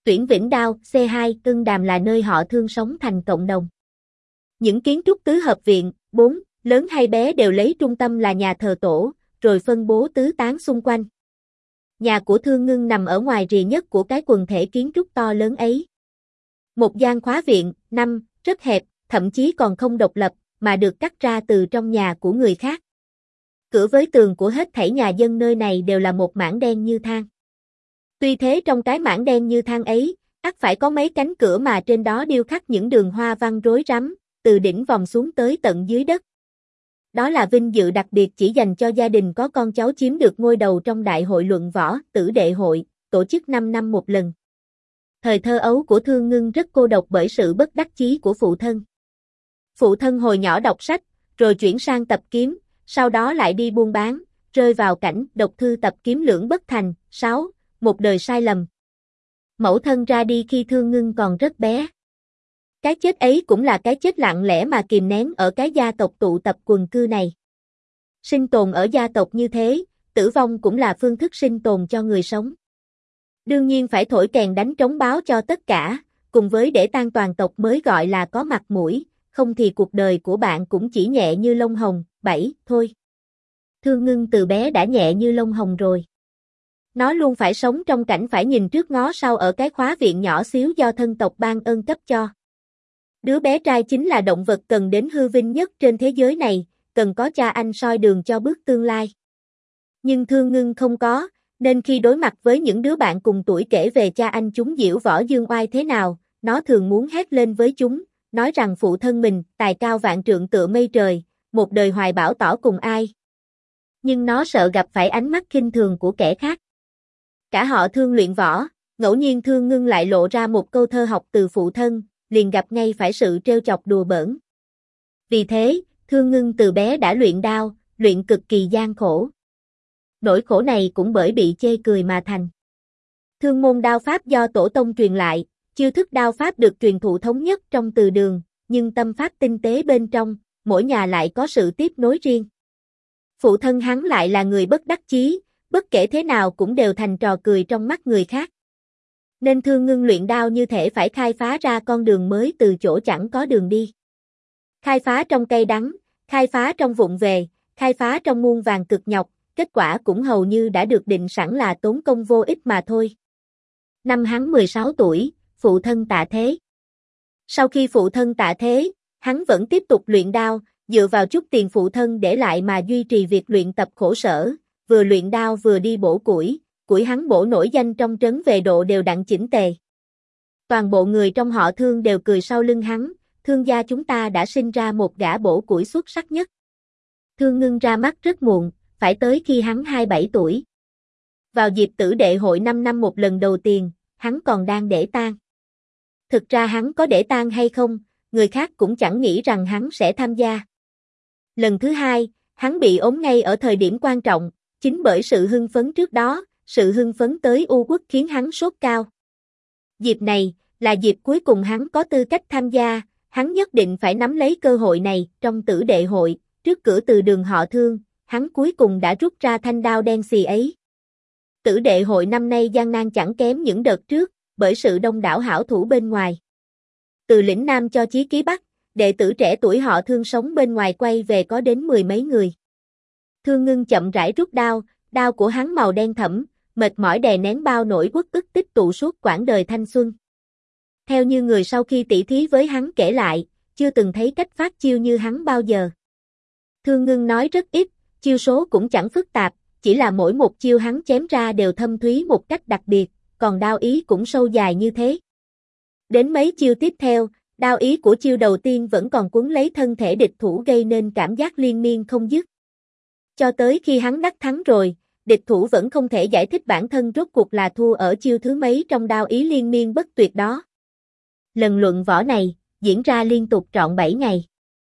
Tuyển Vĩnh Đao, C2, Ưng Đàm là nơi họ Thương sống thành cộng đồng. Những kiến trúc tứ hợp viện, 4, lớn hay bé đều lấy trung tâm là nhà thờ tổ, rồi phân bố tứ tán xung quanh. Nhà của Thương Ngưng nằm ở ngoài rìa nhất của cái quần thể kiến trúc to lớn ấy. Một gian khóa viện, 5, rất hẹp, thậm chí còn không độc lập, mà được cắt ra từ trong nhà của người khác. Cửa với tường của hết thảy nhà dân nơi này đều là một mảng đen như than. Tuy thế trong cái mảng đen như than ấy, ắt phải có mấy cánh cửa mà trên đó điêu khắc những đường hoa văn rối rắm, từ đỉnh vòng xuống tới tận dưới đất. Đó là vinh dự đặc biệt chỉ dành cho gia đình có con cháu chiếm được ngôi đầu trong đại hội luận võ Tử Đệ Hội, tổ chức 5 năm một lần. Thời thơ ấu của Thương Ngưng rất cô độc bởi sự bất đắc chí của phụ thân. Phụ thân hồi nhỏ đọc sách, rồi chuyển sang tập kiếm, sau đó lại đi buôn bán, rơi vào cảnh độc thư tập kiếm lưỡng bất thành. 6. Một đời sai lầm. Mẫu thân ra đi khi Thương Ngưng còn rất bé. Cái chết ấy cũng là cái chết lặng lẽ mà kìm nén ở cái gia tộc tụ tập quần cư này. Sinh tồn ở gia tộc như thế, tử vong cũng là phương thức sinh tồn cho người sống. Đương nhiên phải thổi kèn đánh trống báo cho tất cả, cùng với để tang toàn tộc mới gọi là có mặt mũi, không thì cuộc đời của bạn cũng chỉ nhẹ như lông hồng. 7. Thôi. Thương Ngưng từ bé đã nhẹ như lông hồng rồi. Nó luôn phải sống trong cảnh phải nhìn trước ngó sau ở cái khóa viện nhỏ xíu do thân tộc ban ơn cấp cho. Đứa bé trai chính là động vật cần đến hư vinh nhất trên thế giới này, cần có cha anh soi đường cho bước tương lai. Nhưng Thương Ngưng không có, nên khi đối mặt với những đứa bạn cùng tuổi kể về cha anh chúng diễu võ dương oai thế nào, nó thường muốn hét lên với chúng, nói rằng phụ thân mình, tài cao vạn trượng tựa mây trời, một đời hoài bão tỏ cùng ai. Nhưng nó sợ gặp phải ánh mắt khinh thường của kẻ khác. Cả họ Thương luyện võ, ngẫu nhiên Thương Ngưng lại lộ ra một câu thơ học từ phụ thân, liền gặp ngay phải sự trêu chọc đùa bỡn. Vì thế, Thương Ngưng từ bé đã luyện đao, luyện cực kỳ gian khổ. Nỗi khổ này cũng bởi bị chê cười mà thành. Thương môn đao pháp do tổ tông truyền lại, chiêu thức đao pháp được truyền thụ thống nhất trong từ đường, nhưng tâm pháp tinh tế bên trong, mỗi nhà lại có sự tiếp nối riêng. Phụ thân hắn lại là người bất đắc chí, bất kể thế nào cũng đều thành trò cười trong mắt người khác. Nên Thương Ngưng luyện đao như thể phải khai phá ra con đường mới từ chỗ chẳng có đường đi. Khai phá trong cay đắng, khai phá trong vụng về, khai phá trong muôn vàn cực nhọc, kết quả cũng hầu như đã được định sẵn là tốn công vô ích mà thôi. Năm hắn 16 tuổi, phụ thân tạ thế. Sau khi phụ thân tạ thế, hắn vẫn tiếp tục luyện đao, dựa vào chút tiền phụ thân để lại mà duy trì việc luyện tập khổ sở, vừa luyện đao vừa đi bổ củi hắn bổ nổi danh trong trấn về độ đều đặn chỉnh tề. Toàn bộ người trong họ Thương đều cười sau lưng hắn, Thương gia chúng ta đã sinh ra một gã bổ củi xuất sắc nhất. Thương Ngưng ra mắt rất muộn, phải tới khi hắn 27 tuổi. Vào dịp Tử Đệ Hội 5 năm một lần đầu tiên, hắn còn đang để tang. Thực ra hắn có để tang hay không, người khác cũng chẳng nghĩ rằng hắn sẽ tham gia. Lần thứ hai, hắn bị ốm ngay ở thời điểm quan trọng, chính bởi sự hưng phấn trước đó, sự hưng phấn tới u uất khiến hắn sốt cao. Dịp này, là dịp cuối cùng hắn có tư cách tham gia, hắn nhất định phải nắm lấy cơ hội này. Trong Tử Đệ Hội, trước cửa từ đường họ Thương, hắn cuối cùng đã rút ra thanh đao đen xì ấy. Tử Đệ Hội năm nay gian nan chẳng kém những đợt trước, bởi sự đông đảo hảo thủ bên ngoài. Từ lĩnh Nam cho chí ký Bắc, đệ tử trẻ tuổi họ Thương sống bên ngoài quay về có đến 10 mấy người. Thương Ngưng chậm rãi rút đao, đao của hắn màu đen thẫm, mệt mỏi đè nén bao nỗi uất ức tích tụ suốt quãng đời thanh xuân. Theo như người sau khi tỉ thí với hắn kể lại, chưa từng thấy cách phát chiêu như hắn bao giờ. Thương Ngưng nói rất ít, chiêu số cũng chẳng phức tạp, chỉ là mỗi một chiêu hắn chém ra đều thâm thúy một cách đặc biệt, còn đao ý cũng sâu dài như thế. Đến mấy chiêu tiếp theo, đao ý của chiêu đầu tiên vẫn còn quấn lấy thân thể địch thủ gây nên cảm giác liên miên không dứt. Cho tới khi hắn đắc thắng rồi, địch thủ vẫn không thể giải thích bản thân rốt cuộc là thua ở chiêu thứ mấy trong đao ý liên miên bất tuyệt đó. Lần luận võ này, diễn ra liên tục trọn 7 ngày.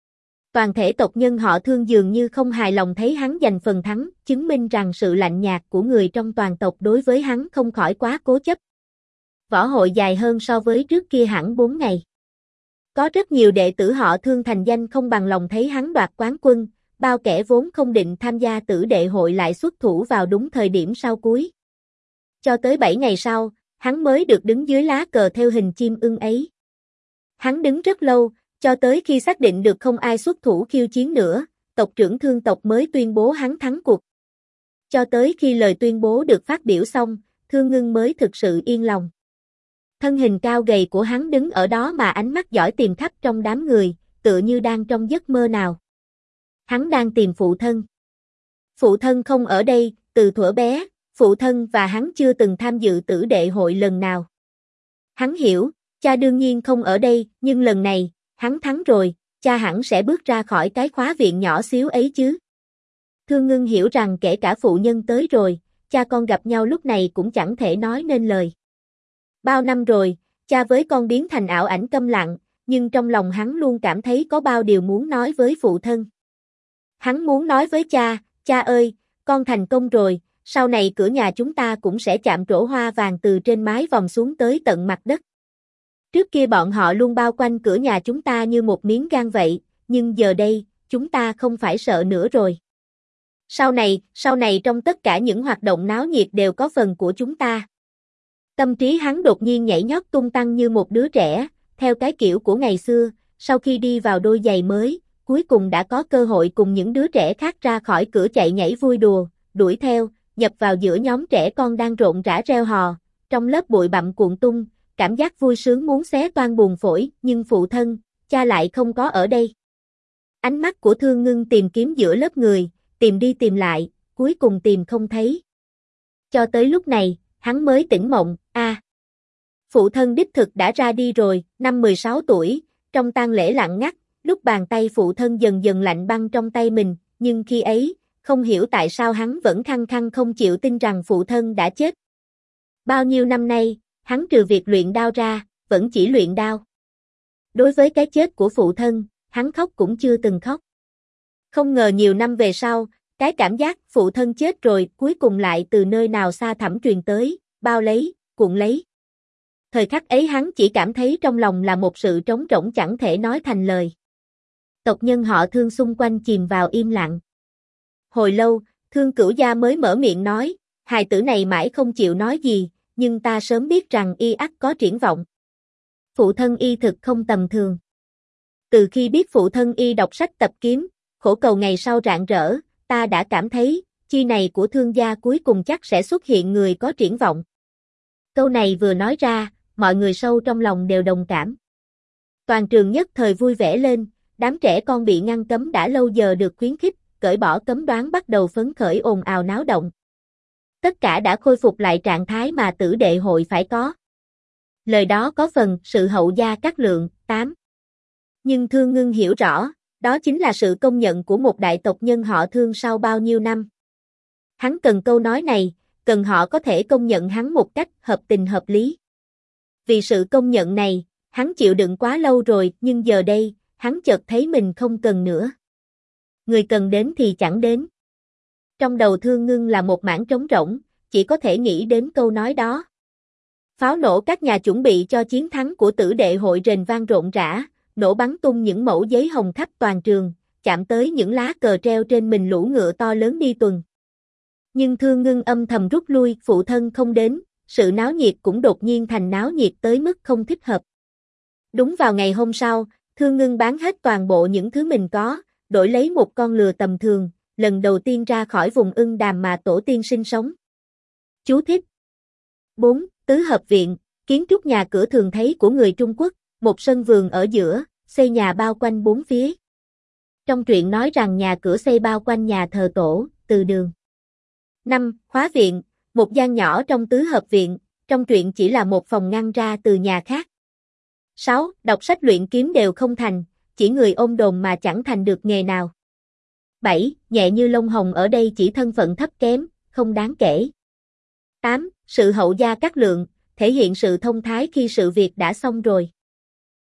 Toàn thể tộc nhân họ Thương dường như không hài lòng thấy hắn giành phần thắng, chứng minh rằng sự lạnh nhạt của người trong toàn tộc đối với hắn không khỏi quá cố chấp. Võ hội dài hơn so với trước kia hẳn 4 ngày. Có rất nhiều đệ tử họ Thương thành danh không bằng lòng thấy hắn đoạt quán quân, bao kẻ vốn không định tham gia Tử Đệ Hội lại xuất thủ vào đúng thời điểm sau cuối. Cho tới 7 ngày sau, hắn mới được đứng dưới lá cờ theo hình chim ưng ấy. Hắn đứng rất lâu, cho tới khi xác định được không ai xuất thủ khiêu chiến nữa, tộc trưởng Thương tộc mới tuyên bố hắn thắng cuộc. Cho tới khi lời tuyên bố được phát biểu xong, Thương Ngưng mới thực sự yên lòng. Thân hình cao gầy của hắn đứng ở đó mà ánh mắt dõi tìm khắp trong đám người, tựa như đang trong giấc mơ nào. Hắn đang tìm phụ thân. Phụ thân không ở đây, từ thuở bé, phụ thân và hắn chưa từng tham dự tử đệ hội lần nào. Hắn hiểu, cha đương nhiên không ở đây, nhưng lần này, hắn thắng rồi, cha hẳn sẽ bước ra khỏi cái khóa viện nhỏ xíu ấy chứ. Thương Ngưng hiểu rằng kể cả phụ nhân tới rồi, cha con gặp nhau lúc này cũng chẳng thể nói nên lời. Bao năm rồi, cha với con biến thành ảo ảnh câm lặng, nhưng trong lòng hắn luôn cảm thấy có bao điều muốn nói với phụ thân. Hắn muốn nói với cha, cha ơi, con thành công rồi, sau này cửa nhà chúng ta cũng sẽ chạm trổ hoa vàng từ trên mái vòm xuống tới tận mặt đất. Trước kia bọn họ luôn bao quanh cửa nhà chúng ta như một miếng gan vậy, nhưng giờ đây, chúng ta không phải sợ nữa rồi. Sau này trong tất cả những hoạt động náo nhiệt đều có phần của chúng ta. Tâm trí hắn đột nhiên nhảy nhót tung tăng như một đứa trẻ, theo cái kiểu của ngày xưa, sau khi đi vào đôi giày mới, cuối cùng đã có cơ hội cùng những đứa trẻ khác ra khỏi cửa chạy nhảy vui đùa, đuổi theo, nhập vào giữa nhóm trẻ con đang rộn rã reo hò, trong lớp bụi bặm cuộn tung, cảm giác vui sướng muốn xé toang buồng phổi, nhưng phụ thân, cha lại không có ở đây. Ánh mắt của Thương Ngưng tìm kiếm giữa lớp người, tìm đi tìm lại, cuối cùng tìm không thấy. Cho tới lúc này, hắn mới tỉnh mộng, phụ thân đích thực đã ra đi rồi, năm 16 tuổi, trong tang lễ lặng ngắt, lúc bàn tay phụ thân dần dần lạnh băng trong tay mình, nhưng khi ấy, không hiểu tại sao hắn vẫn khăng khăng không chịu tin rằng phụ thân đã chết. Bao nhiêu năm nay, hắn trừ việc luyện đao ra, vẫn chỉ luyện đao. Đối với cái chết của phụ thân, hắn khóc cũng chưa từng khóc. Không ngờ nhiều năm về sau, cái cảm giác phụ thân chết rồi cuối cùng lại từ nơi nào xa thẳm truyền tới, bao lấy, cuộn lấy. Thời khắc ấy hắn chỉ cảm thấy trong lòng là một sự trống rỗng chẳng thể nói thành lời. Tộc nhân họ Thương xung quanh chìm vào im lặng. Hồi lâu, Thương Cửu Gia mới mở miệng nói, hài tử này mãi không chịu nói gì, nhưng ta sớm biết rằng y ắt có triển vọng. Phụ thân y thực không tầm thường. Từ khi biết phụ thân y đọc sách tập kiếm, khổ cầu ngày sau rạng rỡ, ta đã cảm thấy, chi này của Thương gia cuối cùng chắc sẽ xuất hiện người có triển vọng. Câu này vừa nói ra, mọi người sâu trong lòng đều đồng cảm. Toàn trường nhất thời vui vẻ lên, đám trẻ con bị ngăn cấm đã lâu giờ được khuyến khích, cởi bỏ cấm đoán bắt đầu phấn khởi ồn ào náo động. Tất cả đã khôi phục lại trạng thái mà tử đệ hội phải có. Lời đó có phần sự hậu gia Cát Lượng, 8. Nhưng Thương Ngưng hiểu rõ, đó chính là sự công nhận của một đại tộc nhân họ Thương sau bao nhiêu năm. Hắn cần câu nói này, cần họ có thể công nhận hắn một cách hợp tình hợp lý. Vì sự công nhận này, hắn chịu đựng quá lâu rồi, nhưng giờ đây, hắn chợt thấy mình không cần nữa. Người cần đến thì chẳng đến. Trong đầu Thương Ngưng là một mảng trống rỗng, chỉ có thể nghĩ đến câu nói đó. Pháo nổ các nhà chuẩn bị cho chiến thắng của tử đệ hội rền vang rộn rã, nổ bắn tung những mẩu giấy hồng khắp toàn trường, chạm tới những lá cờ treo trên mình lũ ngựa to lớn đi tuần. Nhưng Thương Ngưng âm thầm rút lui, phụ thân không đến, sự náo nhiệt cũng đột nhiên thành náo nhiệt tới mức không thích hợp. Đúng vào ngày hôm sau, Thương Ngưng bán hết toàn bộ những thứ mình có, đổi lấy một con lừa tầm thường, lần đầu tiên ra khỏi vùng ưng đàm mà tổ tiên sinh sống. Chú thích 4. Tứ hợp viện, kiến trúc nhà cửa thường thấy của người Trung Quốc, một sân vườn ở giữa, xây nhà bao quanh bốn phía. Trong truyện nói rằng nhà cửa xây bao quanh nhà thờ tổ, từ đường. 5. Khóa viện, một gian nhỏ trong tứ hợp viện, trong truyện chỉ là một phòng ngăn ra từ nhà khác. 6. Đọc sách luyện kiếm đều không thành, chỉ người ôm đồn mà chẳng thành được nghề nào. 7. Nhẹ như lông hồng ở đây chỉ thân phận thấp kém, không đáng kể. 8. Sự hậu gia Cát Lượng, thể hiện sự thông thái khi sự việc đã xong rồi.